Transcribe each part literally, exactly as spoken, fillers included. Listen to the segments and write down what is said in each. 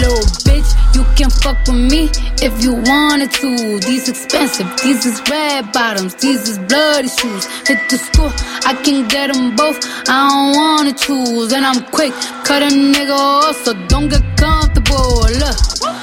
little bitch, you can fuck with me if you wanted to. These expensive, these is red bottoms, these is bloody shoes. Hit the school, I can get them both, I don't wanna choose. And I'm quick, cut a nigga off, so don't get comfortable. Look,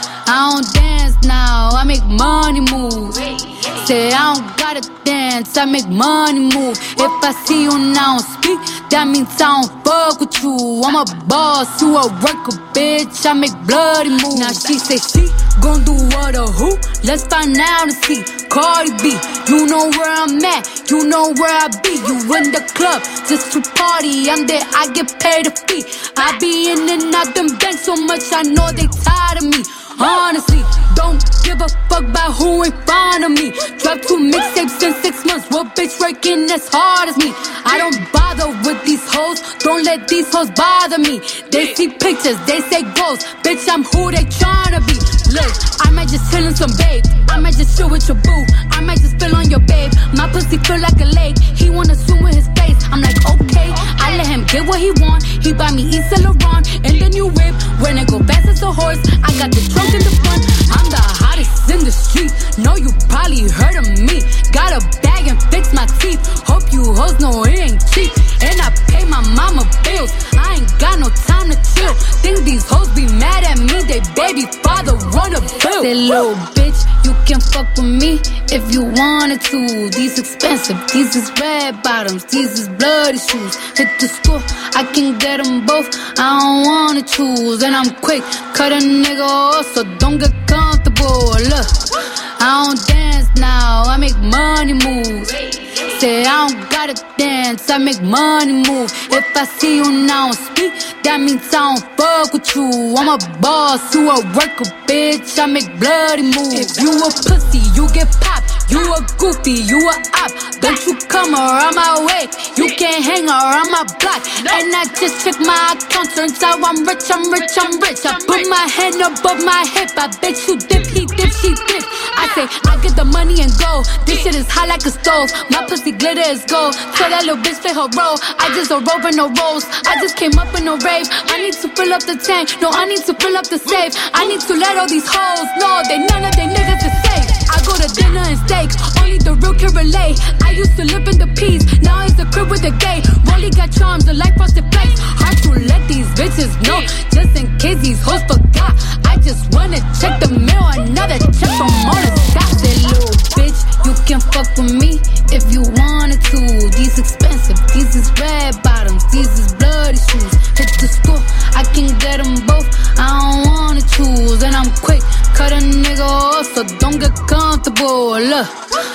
I don't dance now, I make money moves. Say I don't gotta dance, I make money move. If I see you now speak, that means I don't fuck with you. I'm a boss, you a worker, bitch, I make bloody moves. Now she say she gon' do what or who? Let's find out and see. Cardi B, you know where I'm at, you know where I be. You in the club just to party, I'm there, I get paid a fee. I be in and out them banks so much, I know they tired of me. Honestly, don't give a fuck about who in front of me. Dropped two mixtapes in six months. What bitch working as hard as me? I don't bother with these hoes. Don't let these hoes bother me. They see pictures, they say goals. Bitch, I'm who they tryna be. Look, I might just chill in some babe. I might just chill with your boo. I might just spill on your babe. My pussy feel like a lake. He wanna swim with his face. I'm like, okay. I let him get what he want. He buy me East Saint Laurent and the new whip. When I go fast as a horse, I got the trunk in the front. I'm the hottest in the street. Know you probably heard of me. Got a bag and fix my teeth. Hope you hoes know it ain't cheap. And I pay my mama bills. I ain't got no time to chill. Think these hoes be mad at me. They baby father wanna bill. Say little bitch, you can fuck with me if you wanted to. These expensive, these is red bottoms, these is bloody shoes. Hit the school, I can get them both, I don't wanna choose. And I'm quick, cut a nigga off, so don't get comfortable. Look, I don't dance now, I make money moves. Say I don't gotta dance, I make money move. If I see you now speak, that means I don't fuck with you. I'm a boss, you a worker, bitch, I make bloody moves. If you a pussy, you get popped. You a goofy, you a op. Don't you come around my way. You can't hang around my block. And I just check my account, turns out I'm rich, I'm rich, I'm rich. I put my hand above my hip, I bet you dip, he dip, she dip. I say, I get the money and go. This shit is hot like a stove. My pussy glitter is gold. So that little bitch play her role. I just a rope and no rolls. I just came up in a rave. I need to fill up the tank. No, I need to fill up the safe. I need to let all these hoes know they none of they niggas is safe. I go to dinner and steak. Only the real can relate. I used to live in the peace. Now it's a crib with a gay. Rolly got charms, the light frosted flakes. Hard to let these bitches know. Just in case these hoes forgot. I just wanna check the mail. Another check from all the stocks. That little bitch, you can fuck with me if you wanted to. These expensive, these is red bottoms, these is bloody shoes. Hit the school, I can get them both, I don't wanna choose. And I'm quick, cut a nigga off, so don't get comfortable. Look,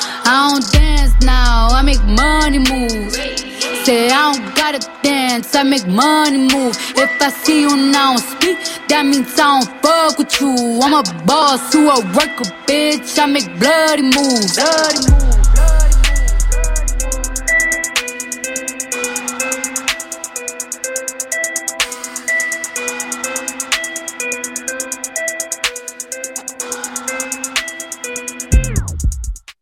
I don't dance now, I make money moves. Say I don't gotta dance, I make money move. If I see you now speak, that means I don't fuck with you. I'm a boss, you a worker, bitch, I make bloody moves. Bloody moves.